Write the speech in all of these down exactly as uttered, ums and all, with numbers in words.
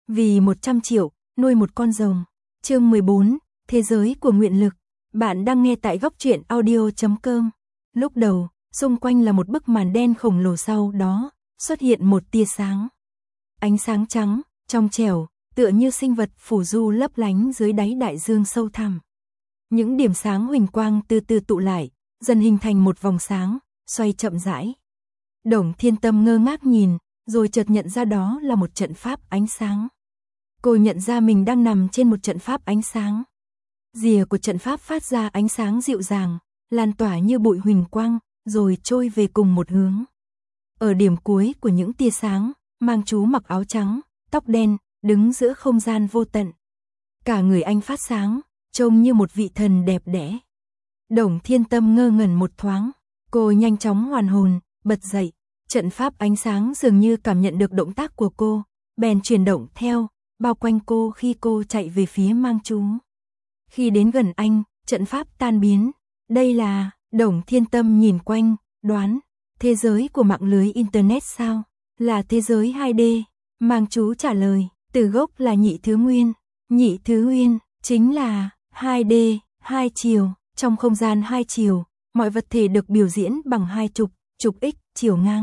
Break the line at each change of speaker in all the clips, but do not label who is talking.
Vì một trăm triệu, nuôi một con rồng. Chương mười bốn, Thế giới của nguyện lực. Bạn đang nghe tại góc truyện audio chấm com. Lúc đầu, xung quanh là một bức màn đen khổng lồ, sau đó xuất hiện một tia sáng. Ánh sáng trắng, trong trẻo, tựa như sinh vật phù du lấp lánh dưới đáy đại dương sâu thẳm. Những điểm sáng huỳnh quang từ từ tụ lại, dần hình thành một vòng sáng, xoay chậm rãi. Đồng Thiên Tâm ngơ ngác nhìn, rồi chợt nhận ra đó là một trận pháp ánh sáng. Cô nhận ra mình đang nằm trên một trận pháp ánh sáng. Rìa của trận pháp phát ra ánh sáng dịu dàng, lan tỏa như bụi huỳnh quang, rồi trôi về cùng một hướng. Ở điểm cuối của những tia sáng, Mang Chú mặc áo trắng, tóc đen, đứng giữa không gian vô tận. Cả người anh phát sáng, trông như một vị thần đẹp đẽ. Đồng Thiên Tâm ngơ ngẩn một thoáng, cô nhanh chóng hoàn hồn, bật dậy. Trận pháp ánh sáng dường như cảm nhận được động tác của cô, bèn chuyển động theo, bao quanh cô khi cô chạy về phía Mang Chú. Khi đến gần anh, trận pháp tan biến. Đây là... Đồng Thiên Tâm nhìn quanh, đoán, thế giới của mạng lưới Internet sao? Là thế giới hai D. Mang Chú trả lời, từ gốc là nhị thứ nguyên. Nhị thứ nguyên, chính là hai D, hai chiều. Trong không gian hai chiều, mọi vật thể được biểu diễn bằng hai trục, trục X, chiều ngang,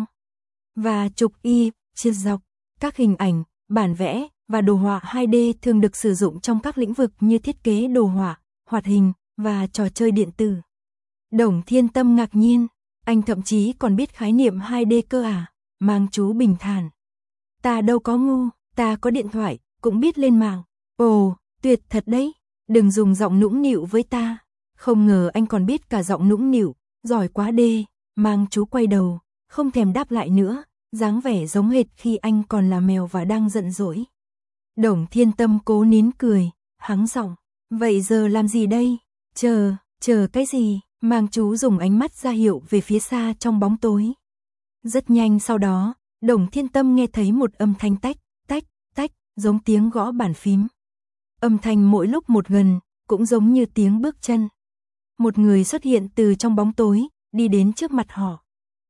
và trục Y, chiều dọc. Các hình ảnh, bản vẽ và đồ họa hai D thường được sử dụng trong các lĩnh vực như thiết kế đồ họa, hoạt hình và trò chơi điện tử. Đồng Thiên Tâm ngạc nhiên, anh thậm chí còn biết khái niệm hai D cơ à? Mang Chú bình thản. Ta đâu có ngu, ta có điện thoại, cũng biết lên mạng. Ồ, tuyệt thật đấy, đừng dùng giọng nũng nịu với ta. Không ngờ anh còn biết cả giọng nũng nịu, giỏi quá đê. Mang Chú quay đầu, không thèm đáp lại nữa, dáng vẻ giống hệt khi anh còn là mèo và đang giận dỗi. Đồng Thiên Tâm cố nín cười, hắng giọng, vậy giờ làm gì đây? Chờ, chờ cái gì? Mang Chú dùng ánh mắt ra hiệu về phía xa trong bóng tối. Rất nhanh sau đó, Đồng Thiên Tâm nghe thấy một âm thanh tách, tách, tách, giống tiếng gõ bàn phím. Âm thanh mỗi lúc một gần, cũng giống như tiếng bước chân. Một người xuất hiện từ trong bóng tối, đi đến trước mặt họ.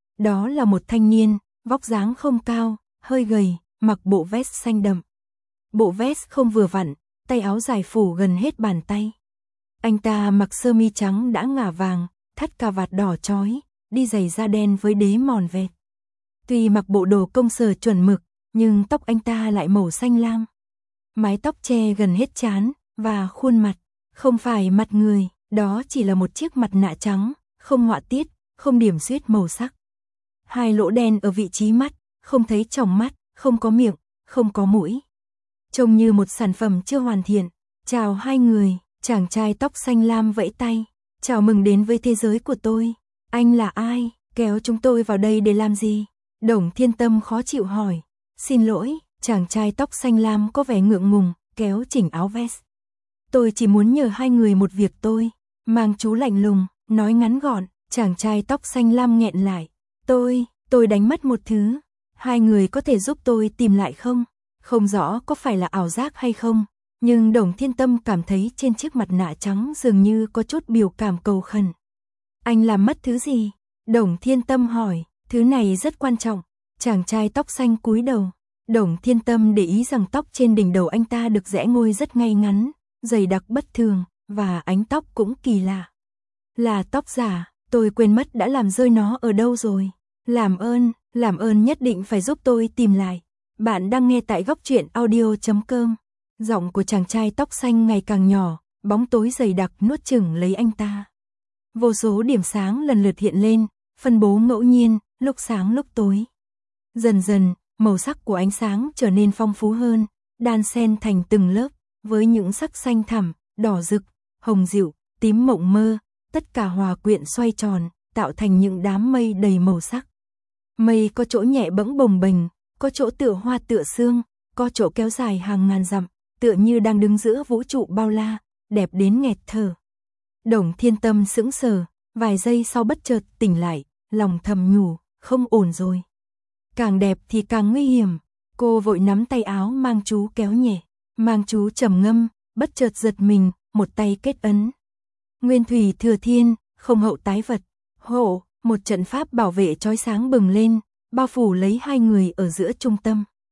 Đó là một thanh niên, vóc dáng không cao, hơi gầy, mặc bộ vest xanh đậm. Bộ vest không vừa vặn, tay áo dài phủ gần hết bàn tay. Anh ta mặc sơ mi trắng đã ngả vàng, thắt cà vạt đỏ chói, đi giày da đen với đế mòn vẹt. Tuy mặc bộ đồ công sở chuẩn mực, nhưng tóc anh ta lại màu xanh lam. Mái tóc che gần hết trán, và khuôn mặt, không phải mặt người, đó chỉ là một chiếc mặt nạ trắng, không họa tiết, không điểm xuyết màu sắc. Hai lỗ đen ở vị trí mắt, không thấy tròng mắt, không có miệng, không có mũi. Trông như một sản phẩm chưa hoàn thiện. Chào hai người, chàng trai tóc xanh lam vẫy tay. Chào mừng đến với thế giới của tôi. Anh là ai? Kéo chúng tôi vào đây để làm gì? Đồng Thiên Tâm khó chịu hỏi. Xin lỗi, chàng trai tóc xanh lam có vẻ ngượng ngùng, kéo chỉnh áo vest. Tôi chỉ muốn nhờ hai người một việc tôi. Mang Chú lạnh lùng, nói ngắn gọn. Chàng trai tóc xanh lam nghẹn lại. Tôi, tôi đánh mất một thứ. Hai người có thể giúp tôi tìm lại không? Không rõ có phải là ảo giác hay không, nhưng Đồng Thiên Tâm cảm thấy trên chiếc mặt nạ trắng dường như có chút biểu cảm cầu khẩn. Anh làm mất thứ gì? Đồng Thiên Tâm hỏi, thứ này rất quan trọng. Chàng trai tóc xanh cúi đầu. Đồng Thiên Tâm để ý rằng tóc trên đỉnh đầu anh ta được rẽ ngôi rất ngay ngắn, dày đặc bất thường, và ánh tóc cũng kỳ lạ. Là tóc giả, tôi quên mất đã làm rơi nó ở đâu rồi. Làm ơn, làm ơn nhất định phải giúp tôi tìm lại. Bạn đang nghe tại góc truyện audio chấm com. Giọng của chàng trai tóc xanh ngày càng nhỏ, bóng tối dày đặc nuốt chửng lấy anh ta. Vô số điểm sáng lần lượt hiện lên, phân bố ngẫu nhiên, lúc sáng lúc tối. Dần dần, màu sắc của ánh sáng trở nên phong phú hơn, đan xen thành từng lớp, với những sắc xanh thẳm, đỏ rực, hồng dịu, tím mộng mơ, tất cả hòa quyện xoay tròn, tạo thành những đám mây đầy màu sắc. Mây có chỗ nhẹ bẫng bồng bềnh, có chỗ tựa hoa tựa sương, có chỗ kéo dài hàng ngàn dặm, tựa như đang đứng giữa vũ trụ bao la, đẹp đến nghẹt thở. Đồng Thiên Tâm sững sờ, vài giây sau bất chợt tỉnh lại, lòng thầm nhủ, không ổn rồi. Càng đẹp thì càng nguy hiểm. Cô vội nắm tay áo Mang Chú kéo nhẹ. Mang Chú trầm ngâm, bất chợt giật mình, một tay kết ấn. Nguyên thủy thừa thiên, không hậu tái vật. Hộ, một trận pháp bảo vệ chói sáng bừng lên, bao phủ lấy hai người ở giữa trung tâm.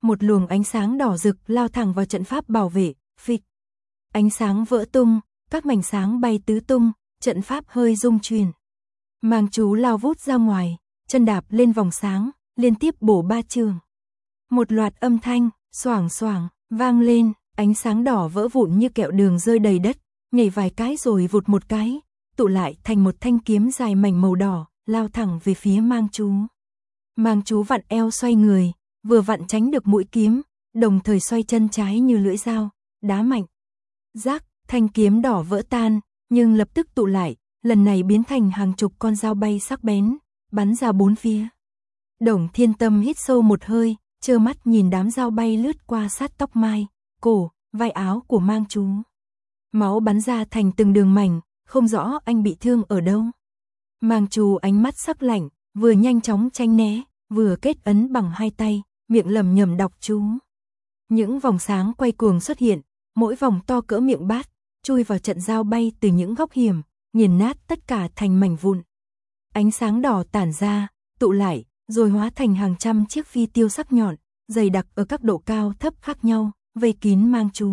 một luồng ánh sáng đỏ rực lao thẳng vào trận pháp bảo vệ, phịch. Ánh sáng vỡ tung, các mảnh sáng bay tứ tung, trận pháp hơi rung chuyển. Mang chú lao vút ra ngoài, chân đạp lên vòng sáng, liên tiếp bổ ba trường. Một loạt âm thanh, xoảng xoảng, vang lên, ánh sáng đỏ vỡ vụn như kẹo đường rơi đầy đất, nhảy vài cái rồi vụt một cái, tụ lại thành một thanh kiếm dài mảnh màu đỏ, lao thẳng về phía mang chú. Mang chú vặn eo xoay người, vừa vặn tránh được mũi kiếm, đồng thời xoay chân trái như lưỡi dao, đá mạnh. Rác, thanh kiếm đỏ vỡ tan, nhưng lập tức tụ lại, lần này biến thành hàng chục con dao bay sắc bén, bắn ra bốn phía. Đồng Thiên Tâm hít sâu một hơi, trơ mắt nhìn đám dao bay lướt qua sát tóc mai, cổ, vai áo của mang chú. Máu bắn ra thành từng đường mảnh, không rõ anh bị thương ở đâu. Mang chú ánh mắt sắc lạnh, vừa nhanh chóng tránh né, vừa kết ấn bằng hai tay, miệng lẩm nhẩm đọc chú. Những vòng sáng quay cuồng xuất hiện, mỗi vòng to cỡ miệng bát, chui vào trận dao bay từ những góc hiểm, nghiền nát tất cả thành mảnh vụn. Ánh sáng đỏ tản ra, tụ lại, rồi hóa thành hàng trăm chiếc phi tiêu sắc nhọn, dày đặc ở các độ cao thấp khác nhau, vây kín mang chú.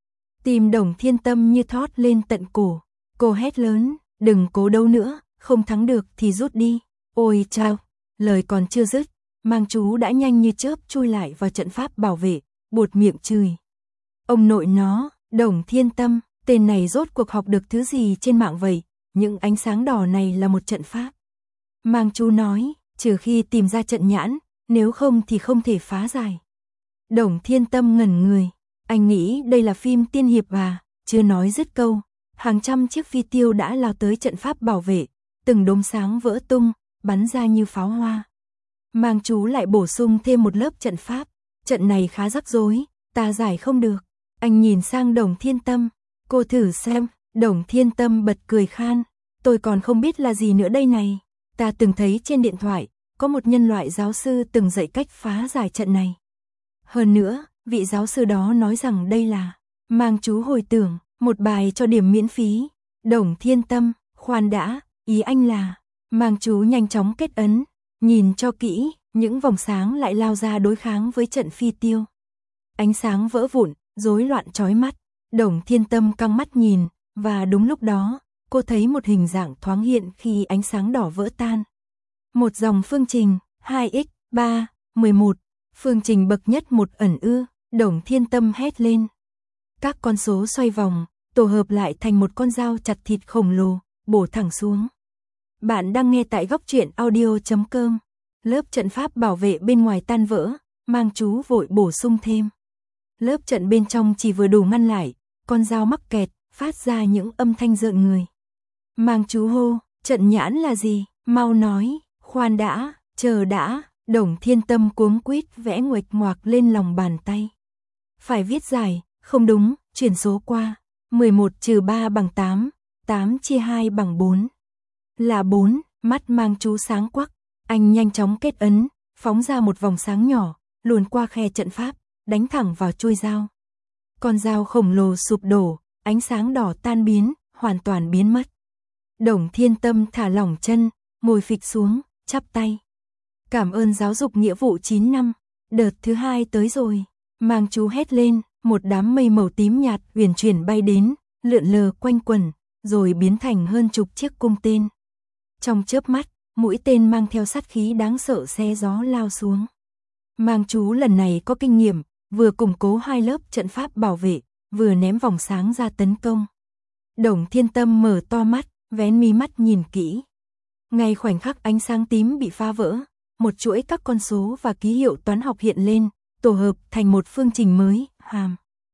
Tim Đồng Thiên Tâm như thót lên tận cổ, cô hét lớn, đừng cố đấu nữa, không thắng được thì rút đi. Ôi chao, lời còn chưa dứt, mang chú đã nhanh như chớp chui lại vào trận pháp bảo vệ, buột miệng chửi. Ông nội nó, Đồng Thiên Tâm, tên này rốt cuộc học được thứ gì trên mạng vậy, những ánh sáng đỏ này là một trận pháp. Mang chú nói, trừ khi tìm ra trận nhãn, nếu không thì không thể phá giải. Đồng Thiên Tâm ngẩn người, anh nghĩ đây là phim tiên hiệp à, chưa nói dứt câu, hàng trăm chiếc phi tiêu đã lao tới trận pháp bảo vệ, từng đốm sáng vỡ tung, bắn ra như pháo hoa. Mang chú lại bổ sung thêm một lớp trận pháp, trận này khá rắc rối, ta giải không được. Anh nhìn sang Đồng Thiên Tâm, cô thử xem, Đồng Thiên Tâm bật cười khan, tôi còn không biết là gì nữa đây này, ta từng thấy trên điện thoại, có một nhân loại giáo sư từng dạy cách phá giải trận này. Hơn nữa, vị giáo sư đó nói rằng đây là, mang chú hồi tưởng, một bài cho điểm miễn phí. Đồng Thiên Tâm, khoan đã, ý anh là, mang chú nhanh chóng kết ấn, nhìn cho kỹ, những vòng sáng lại lao ra đối kháng với trận phi tiêu. Ánh sáng vỡ vụn, rối loạn chói mắt, Đồng Thiên Tâm căng mắt nhìn, và đúng lúc đó, cô thấy một hình dạng thoáng hiện khi ánh sáng đỏ vỡ tan. Một dòng phương trình, hai x, ba, mười một, phương trình bậc nhất một ẩn ư, Đồng Thiên Tâm hét lên. Các con số xoay vòng, tổ hợp lại thành một con dao chặt thịt khổng lồ, bổ thẳng xuống. Bạn đang nghe tại góc truyện audio chấm com. Lớp trận pháp bảo vệ bên ngoài tan vỡ, mang chú vội bổ sung thêm. Lớp trận bên trong chỉ vừa đủ ngăn lại, con dao mắc kẹt, phát ra những âm thanh rợn người. Mang chú hô, trận nhãn là gì? Mau nói, khoan đã, chờ đã, Đồng Thiên Tâm cuống quýt vẽ nguệch ngoạc lên lòng bàn tay. Phải viết giải, không đúng, chuyển số qua, mười một trừ ba bằng tám, tám chia hai bằng bốn. Là bốn, mắt mang chú sáng quắc, anh nhanh chóng kết ấn, phóng ra một vòng sáng nhỏ, luồn qua khe trận pháp, đánh thẳng vào chuôi dao. Con dao khổng lồ sụp đổ, ánh sáng đỏ tan biến, hoàn toàn biến mất. Đồng Thiên Tâm thả lỏng chân, ngồi phịch xuống, chắp tay. Cảm ơn giáo dục nghĩa vụ chín năm, đợt thứ hai tới rồi. Mang chú hét lên, một đám mây màu tím nhạt huyền chuyển bay đến, lượn lờ quanh quẩn, rồi biến thành hơn chục chiếc cung tên. Trong chớp mắt, mũi tên mang theo sát khí đáng sợ xé gió lao xuống. Mang chú lần này có kinh nghiệm, vừa củng cố hai lớp trận pháp bảo vệ, vừa ném vòng sáng ra tấn công. Đồng Thiên Tâm mở to mắt, vén mí mắt nhìn kỹ. Ngay khoảnh khắc ánh sáng tím bị phá vỡ, một chuỗi các con số và ký hiệu toán học hiện lên, tổ hợp thành một phương trình mới, hàm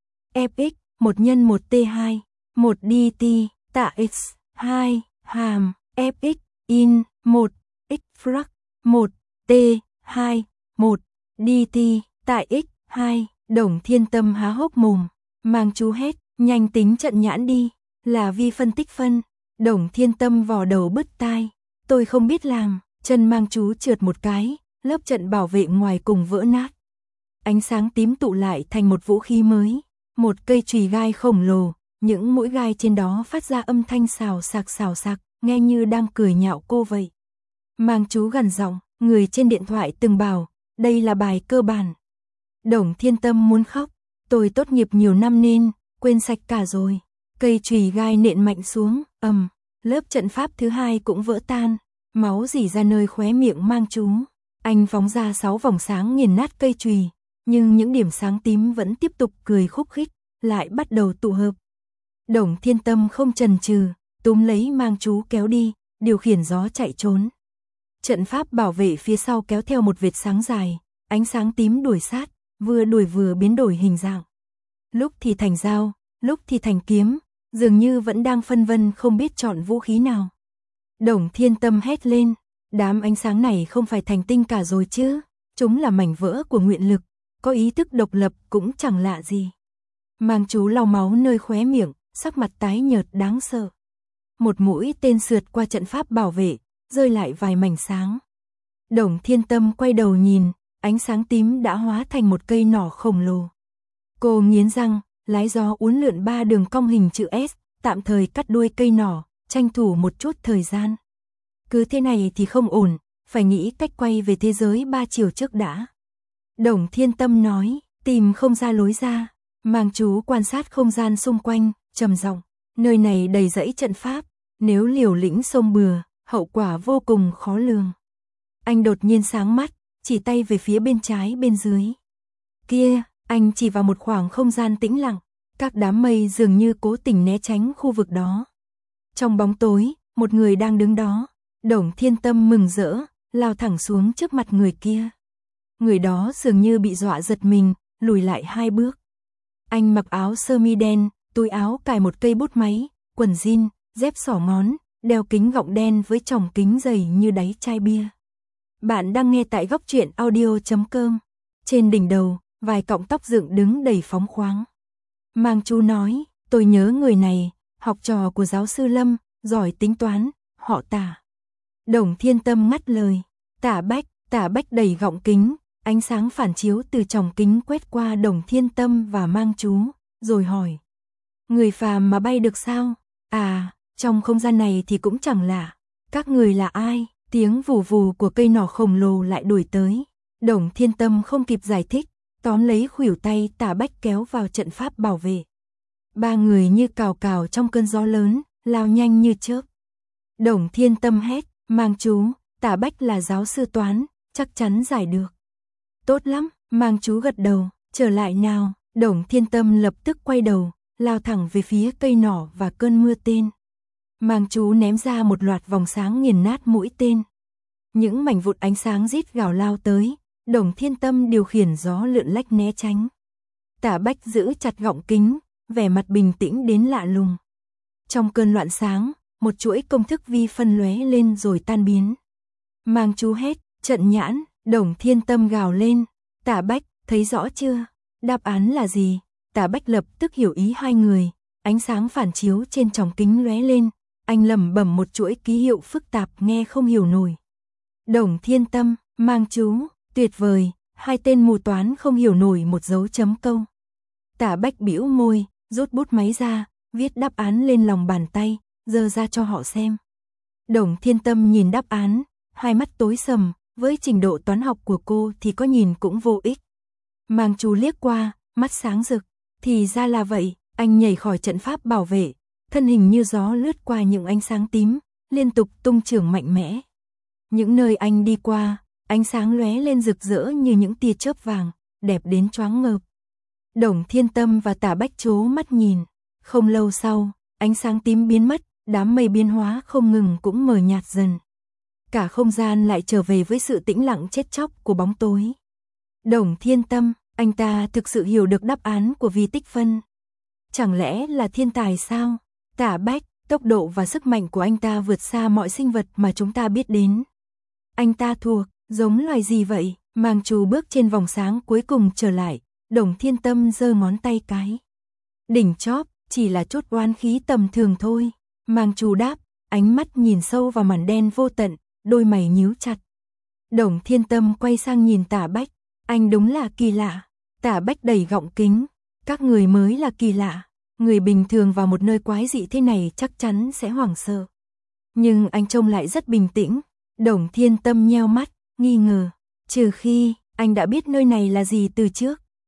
fx một nhân một t hai, một dt tạ x hai, hàm fx in một x frac một t hai, một dt tại x hai. Đồng Thiên Tâm há hốc mồm, mang chú hét, nhanh tính trận nhãn đi, là vi phân tích phân. Đồng Thiên Tâm vò đầu bứt tai, tôi không biết làm, chân mang chú trượt một cái, lớp trận bảo vệ ngoài cùng vỡ nát. Ánh sáng tím tụ lại thành một vũ khí mới, một cây chùy gai khổng lồ, những mũi gai trên đó phát ra âm thanh xào xạc xào xạc, nghe như đang cười nhạo cô vậy. Mang chú gằn giọng, người trên điện thoại từng bảo, đây là bài cơ bản. Đồng Thiên Tâm muốn khóc, tôi tốt nghiệp nhiều năm nên quên sạch cả rồi. Cây chùy gai nện mạnh xuống, ầm, lớp trận pháp thứ hai cũng vỡ tan, máu rỉ ra nơi khóe miệng Mang Chú. Anh phóng ra sáu vòng sáng nghiền nát cây chùy, nhưng những điểm sáng tím vẫn tiếp tục cười khúc khích, lại bắt đầu tụ hợp. Đồng Thiên Tâm không chần chừ, túm lấy Mang Chú kéo đi, điều khiển gió chạy trốn. Trận pháp bảo vệ phía sau kéo theo một vệt sáng dài, ánh sáng tím đuổi sát, vừa đuổi vừa biến đổi hình dạng. Lúc thì thành dao, lúc thì thành kiếm, dường như vẫn đang phân vân không biết chọn vũ khí nào. Đồng Thiên Tâm hét lên, đám ánh sáng này không phải thành tinh cả rồi chứ, chúng là mảnh vỡ của nguyện lực, có ý thức độc lập cũng chẳng lạ gì. Mang Chú lau máu nơi khóe miệng, sắc mặt tái nhợt đáng sợ. Một mũi tên sượt qua trận pháp bảo vệ, rơi lại vài mảnh sáng. Đồng Thiên Tâm quay đầu nhìn, ánh sáng tím đã hóa thành một cây nỏ khổng lồ. Cô nghiến răng, lái gió uốn lượn ba đường cong hình chữ S, tạm thời cắt đuôi cây nỏ, tranh thủ một chút thời gian. Cứ thế này thì không ổn, phải nghĩ cách quay về thế giới ba chiều trước đã. Đồng Thiên Tâm nói, tìm không ra lối ra. Mang Chú quan sát không gian xung quanh, trầm giọng, nơi này đầy rẫy trận pháp, nếu liều lĩnh xông bừa, hậu quả vô cùng khó lường. Anh đột nhiên sáng mắt, chỉ tay về phía bên trái bên dưới. Kia, anh chỉ vào một khoảng không gian tĩnh lặng, các đám mây dường như cố tình né tránh khu vực đó. Trong bóng tối, một người đang đứng đó. Đồng Thiên Tâm mừng rỡ, lao thẳng xuống trước mặt người kia. Người đó dường như bị dọa giật mình, lùi lại hai bước. Anh mặc áo sơ mi đen, túi áo cài một cây bút máy, quần jean, dép xỏ ngón, đeo kính gọng đen với tròng kính dày như đáy chai bia. Bạn đang nghe tại góc truyện audio chấm com. Trên đỉnh đầu, vài cọng tóc dựng đứng đầy phóng khoáng. Mang Chú nói, tôi nhớ người này, học trò của giáo sư Lâm, giỏi tính toán, họ Tả. Đồng Thiên Tâm ngắt lời, Tả Bách, Tả Bách đẩy gọng kính, ánh sáng phản chiếu từ tròng kính quét qua Đồng Thiên Tâm và Mang Chú, rồi hỏi. Người phàm mà bay được sao? À, trong không gian này thì cũng chẳng lạ. Các người là ai? Tiếng vù vù của cây nỏ khổng lồ lại đuổi tới. Đồng Thiên Tâm không kịp giải thích, tóm lấy khuỷu tay Tả Bách kéo vào trận pháp bảo vệ. Ba người như cào cào trong cơn gió lớn, lao nhanh như chớp. Đồng Thiên Tâm hét, Mang Chú, Tả Bách là giáo sư toán, chắc chắn giải được. Tốt lắm, Mang Chú gật đầu, trở lại nào. Đồng Thiên Tâm lập tức quay đầu, lao thẳng về phía cây nỏ và cơn mưa tên. Mang Chú ném ra một loạt vòng sáng nghiền nát mũi tên. Những mảnh vụn ánh sáng rít gào lao tới, Đồng Thiên Tâm điều khiển gió lượn lách né tránh. Tả Bách giữ chặt gọng kính, vẻ mặt bình tĩnh đến lạ lùng. Trong cơn loạn sáng, một chuỗi công thức vi phân lóe lên rồi tan biến. Mang Chú hét, trận nhãn. Đồng Thiên Tâm gào lên, Tả Bách, thấy rõ chưa? Đáp án là gì? Tả Bách lập tức hiểu ý hai người, ánh sáng phản chiếu trên tròng kính lóe lên, anh lẩm bẩm một chuỗi ký hiệu phức tạp nghe không hiểu nổi. Đồng Thiên Tâm, Mang Chú, tuyệt vời, hai tên mù toán không hiểu nổi một dấu chấm câu. Tả Bách bĩu môi, rút bút máy ra, viết đáp án lên lòng bàn tay, giơ ra cho họ xem. Đồng Thiên Tâm nhìn đáp án, hai mắt tối sầm. Với trình độ toán học của cô thì có nhìn cũng vô ích. Mang Chú liếc qua, mắt sáng rực. Thì ra là vậy, anh nhảy khỏi trận pháp bảo vệ, thân hình như gió lướt qua những ánh sáng tím, liên tục tung chưởng mạnh mẽ. Những nơi anh đi qua, ánh sáng lóe lên rực rỡ như những tia chớp vàng, đẹp đến choáng ngợp. Đồng Thiên Tâm và Tả Bách trố mắt nhìn. Không lâu sau, ánh sáng tím biến mất, đám mây biến hóa không ngừng cũng mờ nhạt dần. Cả không gian lại trở về với sự tĩnh lặng chết chóc của bóng tối. Đồng Thiên Tâm, anh ta thực sự hiểu được đáp án của vi tích phân. Chẳng lẽ là thiên tài sao? Tả Bách, tốc độ và sức mạnh của anh ta vượt xa mọi sinh vật mà chúng ta biết đến. Anh ta thuộc, giống loài gì vậy? Mang Chú bước trên vòng sáng cuối cùng trở lại, Đồng Thiên Tâm giơ ngón tay cái. Đỉnh chóp, chỉ là chút oán khí tầm thường thôi. Mang Chú đáp, ánh mắt nhìn sâu vào màn đen vô tận, đôi mày nhíu chặt. Đồng Thiên Tâm quay sang nhìn Tả Bách, anh đúng là kỳ lạ. Tả Bách đẩy gọng kính, các người mới là kỳ lạ. Người bình thường vào một nơi quái dị thế này chắc chắn sẽ hoảng sợ. Nhưng anh trông lại rất bình tĩnh. Đồng Thiên Tâm nheo mắt, nghi ngờ. Trừ khi, anh đã biết nơi này là gì từ trước.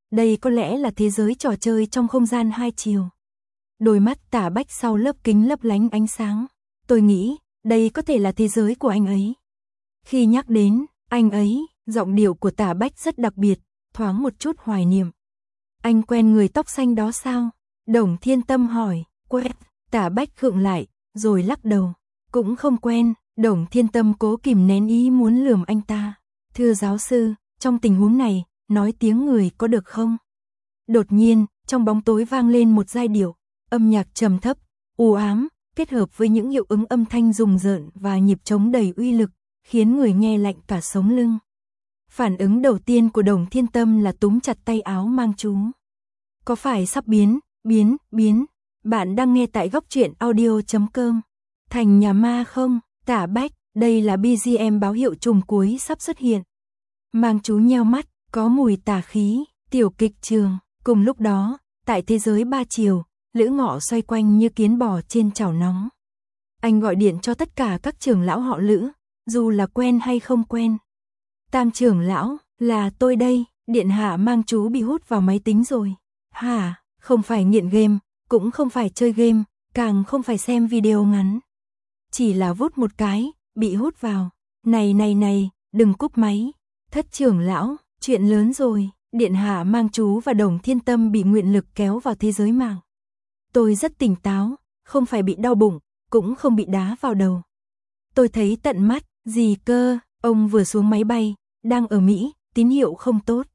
đây có lẽ là thế giới trò chơi trong không gian hai chiều. Đôi mắt Tả Bách sau lớp kính lấp lánh ánh sáng. Tôi nghĩ, đây có thể là thế giới của anh ấy. Khi nhắc đến, anh ấy, giọng điệu của Tả Bách rất đặc biệt, thoáng một chút hoài niệm. Anh quen người tóc xanh đó sao? Đồng Thiên Tâm hỏi. Quen. Tả Bách khựng lại, rồi lắc đầu. Cũng không quen. Đồng Thiên Tâm cố kìm nén ý muốn lườm anh ta. Thưa giáo sư, trong tình huống này, nói tiếng người có được không? Đột nhiên, trong bóng tối vang lên một giai điệu, âm nhạc trầm thấp, u ám, kết hợp với những hiệu ứng âm thanh rùng rợn và nhịp trống đầy uy lực, khiến người nghe lạnh cả sống lưng. Phản ứng đầu tiên của Đồng Thiên Tâm là túm chặt tay áo Mang Chú. Có phải sắp biến, biến, biến? Bạn đang nghe tại góc truyện audio chấm com. Thành nhà ma không? Tả Bách, đây là bê giê em báo hiệu trùng cuối sắp xuất hiện. Mang Chú nheo mắt, có mùi tà khí, tiểu kịch trường. Cùng lúc đó, tại thế giới ba chiều, Lữ Ngọ xoay quanh như kiến bò trên chảo nóng. Anh gọi điện cho tất cả các trưởng lão họ Lữ, dù là quen hay không quen. Tam trưởng lão, là tôi đây, điện hạ Mang Chú bị hút vào máy tính rồi. Hả, không phải nghiện game, cũng không phải chơi game, càng không phải xem video ngắn. Chỉ là vút một cái, bị hút vào. Này này này, đừng cúp máy. Thất trưởng lão, chuyện lớn rồi, điện hạ Mang Chú và Đồng Thiên Tâm bị nguyện lực kéo vào thế giới mạng. Tôi rất tỉnh táo, không phải bị đau bụng, cũng không bị đá vào đầu. Tôi thấy tận mắt, gì cơ, ông vừa xuống máy bay, đang ở Mỹ, tín hiệu không tốt.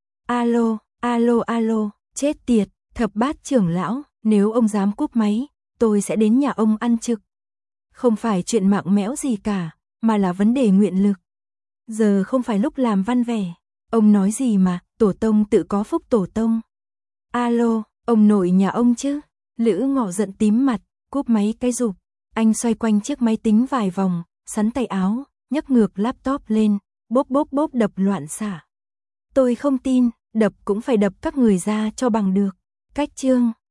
Alo, alo alo, chết tiệt, thập bát trưởng lão, nếu ông dám cúp máy, tôi sẽ đến nhà ông ăn trực. Không phải chuyện mạng mẽo gì cả, mà là vấn đề nguyện lực. Giờ không phải lúc làm văn vẻ. Ông nói gì mà, tổ tông tự có phúc tổ tông. Alo, ông nội nhà ông chứ? Lữ Ngọ giận tím mặt, cúp máy cái rụp. Anh xoay quanh chiếc máy tính vài vòng, sắn tay áo, nhấc ngược laptop lên, bốp bốp bốp đập loạn xạ. Tôi không tin, đập cũng phải đập các người ra cho bằng được. Cách chương.